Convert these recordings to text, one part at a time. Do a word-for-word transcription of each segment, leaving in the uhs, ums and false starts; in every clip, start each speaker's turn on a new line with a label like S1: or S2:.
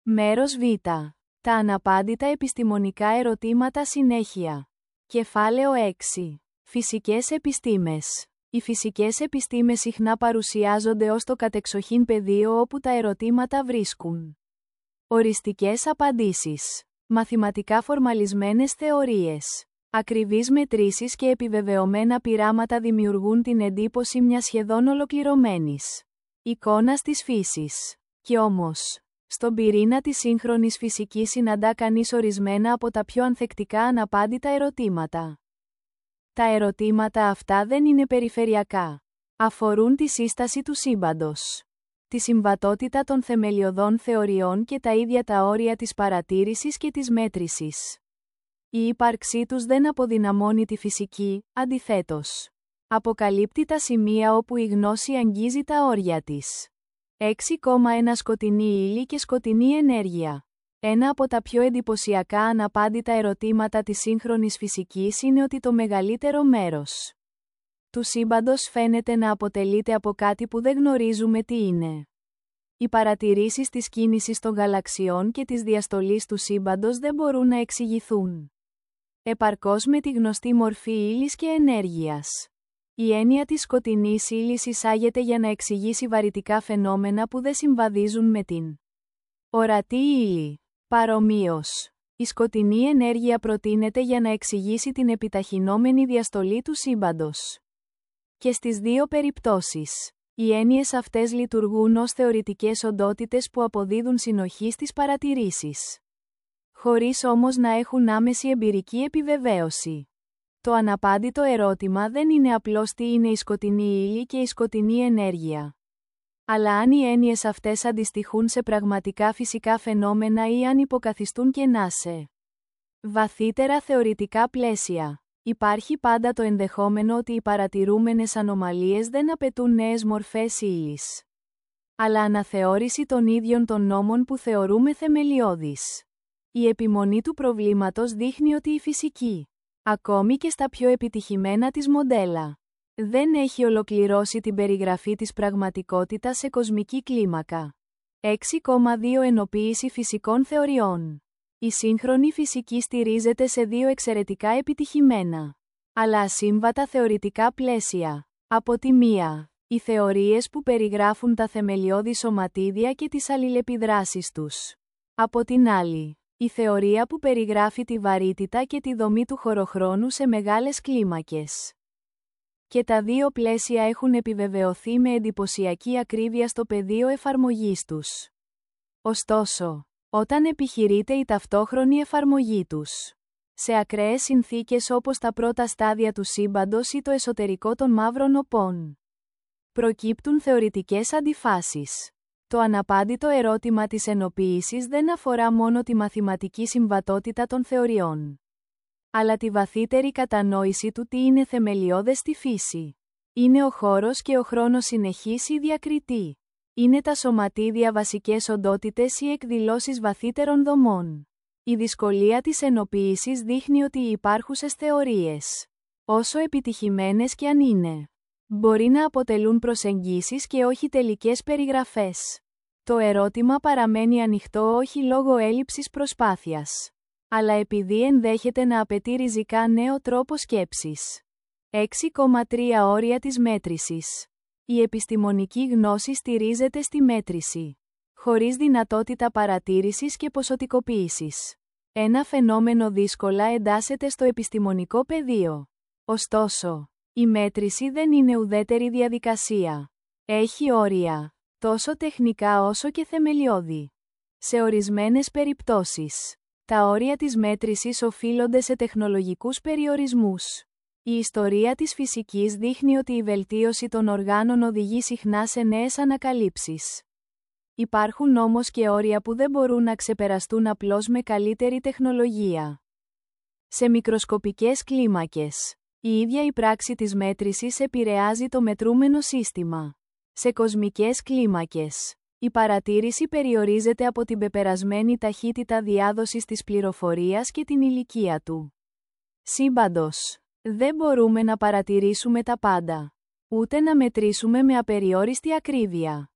S1: Μέρος Β. Τα αναπάντητα επιστημονικά ερωτήματα συνέχεια. Κεφάλαιο έξι. Φυσικές επιστήμες. Οι φυσικές επιστήμες συχνά παρουσιάζονται ως το κατεξοχήν πεδίο όπου τα ερωτήματα βρίσκουν οριστικές απαντήσεις. Μαθηματικά φορμαλισμένες θεωρίες. Ακριβείς μετρήσεις και επιβεβαιωμένα πειράματα δημιουργούν την εντύπωση μιας σχεδόν ολοκληρωμένης εικόνας της φύσης. Κι όμως, στον πυρήνα της σύγχρονης φυσικής συναντά κανείς ορισμένα από τα πιο ανθεκτικά αναπάντητα ερωτήματα. Τα ερωτήματα αυτά δεν είναι περιφερειακά. Αφορούν τη σύσταση του σύμπαντος, τη συμβατότητα των θεμελιωδών θεωριών και τα ίδια τα όρια της παρατήρησης και της μέτρησης. Η ύπαρξή τους δεν αποδυναμώνει τη φυσική, αντιθέτως. Αποκαλύπτει τα σημεία όπου η γνώση αγγίζει τα όρια της. έξι κόμμα ένα Σκοτεινή ύλη και σκοτεινή ενέργεια. Ένα από τα πιο εντυπωσιακά αναπάντητα ερωτήματα της σύγχρονης φυσικής είναι ότι το μεγαλύτερο μέρος του σύμπαντος φαίνεται να αποτελείται από κάτι που δεν γνωρίζουμε τι είναι. Οι παρατηρήσεις της κίνησης των γαλαξιών και της διαστολής του σύμπαντος δεν μπορούν να εξηγηθούν επαρκώς με τη γνωστή μορφή ύλης και ενέργειας. Η έννοια της σκοτεινής ύλης εισάγεται για να εξηγήσει βαρυτικά φαινόμενα που δεν συμβαδίζουν με την ορατή ύλη. Παρομοίως, η σκοτεινή ενέργεια προτείνεται για να εξηγήσει την επιταχυνόμενη διαστολή του σύμπαντος. Και στις δύο περιπτώσεις, οι έννοιες αυτές λειτουργούν ως θεωρητικές οντότητες που αποδίδουν συνοχή στις παρατηρήσεις, χωρίς όμως να έχουν άμεση εμπειρική επιβεβαίωση. Το αναπάντητο ερώτημα δεν είναι απλώς τι είναι η σκοτεινή ύλη και η σκοτεινή ενέργεια, αλλά αν οι έννοιες αυτές αντιστοιχούν σε πραγματικά φυσικά φαινόμενα ή αν υποκαθιστούν κενά σε βαθύτερα θεωρητικά πλαίσια. Υπάρχει πάντα το ενδεχόμενο ότι οι παρατηρούμενες ανομαλίες δεν απαιτούν νέες μορφές ύλης, αλλά αναθεώρηση των ίδιων των νόμων που θεωρούμε θεμελιώδεις. Η επιμονή του προβλήματος δείχνει ότι η φυσική, ακόμη και στα πιο επιτυχημένα της μοντέλα, δεν έχει ολοκληρώσει την περιγραφή της πραγματικότητας σε κοσμική κλίμακα. έξι κόμμα δύο Ενοποίηση φυσικών θεωριών. Η σύγχρονη φυσική στηρίζεται σε δύο εξαιρετικά επιτυχημένα, αλλά ασύμβατα θεωρητικά πλαίσια. Από τη μία, οι θεωρίες που περιγράφουν τα θεμελιώδη σωματίδια και τις αλληλεπιδράσεις τους. Από την άλλη, η θεωρία που περιγράφει τη βαρύτητα και τη δομή του χωροχρόνου σε μεγάλες κλίμακες. Και τα δύο πλαίσια έχουν επιβεβαιωθεί με εντυπωσιακή ακρίβεια στο πεδίο εφαρμογής τους. Ωστόσο, όταν επιχειρείται η ταυτόχρονη εφαρμογή τους σε ακραίες συνθήκες όπως τα πρώτα στάδια του σύμπαντος ή το εσωτερικό των μαύρων οπών, προκύπτουν θεωρητικές αντιφάσεις. Το αναπάντητο ερώτημα της ενοποίησης δεν αφορά μόνο τη μαθηματική συμβατότητα των θεωριών, αλλά τη βαθύτερη κατανόηση του τι είναι θεμελιώδες στη φύση. Είναι ο χώρος και ο χρόνος συνεχής ή διακριτή. Είναι τα σωματίδια βασικές οντότητες ή εκδηλώσεις βαθύτερων δομών. Η δυσκολία της ενοποίησης δείχνει ότι οι υπάρχουσες θεωρίες, όσο επιτυχημένες κι αν είναι, μπορεί να αποτελούν προσεγγίσεις και όχι τελικές περιγραφές. Το ερώτημα παραμένει ανοιχτό όχι λόγω έλλειψης προσπάθειας, αλλά επειδή ενδέχεται να απαιτεί ριζικά νέο τρόπο σκέψης. έξι κόμμα τρία Όρια της μέτρησης. Η επιστημονική γνώση στηρίζεται στη μέτρηση, χωρίς δυνατότητα παρατήρησης και ποσοτικοποίησης. Ένα φαινόμενο δύσκολα εντάσσεται στο επιστημονικό πεδίο. Ωστόσο, η μέτρηση δεν είναι ουδέτερη διαδικασία. Έχει όρια, τόσο τεχνικά όσο και θεμελιώδη. Σε ορισμένες περιπτώσεις, τα όρια της μέτρησης οφείλονται σε τεχνολογικούς περιορισμούς. Η ιστορία της φυσικής δείχνει ότι η βελτίωση των οργάνων οδηγεί συχνά σε νέες ανακαλύψεις. Υπάρχουν όμως και όρια που δεν μπορούν να ξεπεραστούν απλώς με καλύτερη τεχνολογία. Σε μικροσκοπικές κλίμακες, η ίδια η πράξη της μέτρησης επηρεάζει το μετρούμενο σύστημα. Σε κοσμικές κλίμακες, η παρατήρηση περιορίζεται από την πεπερασμένη ταχύτητα διάδοσης της πληροφορίας και την ηλικία του σύμπαντος. Δεν μπορούμε να παρατηρήσουμε τα πάντα, ούτε να μετρήσουμε με απεριόριστη ακρίβεια.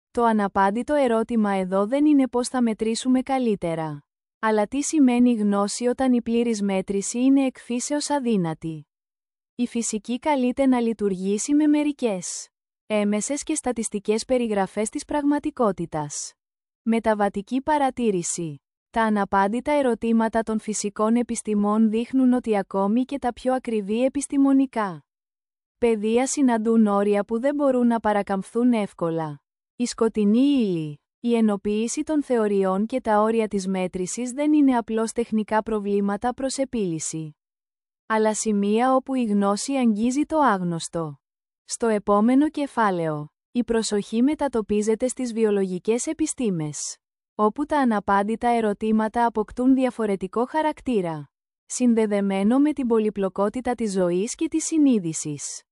S1: Το αναπάντητο ερώτημα εδώ δεν είναι πώς θα μετρήσουμε καλύτερα. Αλλά τι σημαίνει γνώση όταν η πλήρης μέτρηση είναι εκ φύσεως αδύνατη. Η φυσική καλείται να λειτουργήσει με μερικές έμεσες και στατιστικές περιγραφές της πραγματικότητας. Μεταβατική παρατήρηση. Τα αναπάντητα ερωτήματα των φυσικών επιστημών δείχνουν ότι ακόμη και τα πιο ακριβή επιστημονικά πεδία συναντούν όρια που δεν μπορούν να παρακαμφθούν εύκολα. Η σκοτεινή ύλη, η ενοποίηση των θεωριών και τα όρια της μέτρησης δεν είναι απλώς τεχνικά προβλήματα προς επίλυση, αλλά σημεία όπου η γνώση αγγίζει το άγνωστο. Στο επόμενο κεφάλαιο, η προσοχή μετατοπίζεται στις βιολογικές επιστήμες, όπου τα αναπάντητα ερωτήματα αποκτούν διαφορετικό χαρακτήρα, συνδεδεμένο με την πολυπλοκότητα της ζωής και της συνείδησης.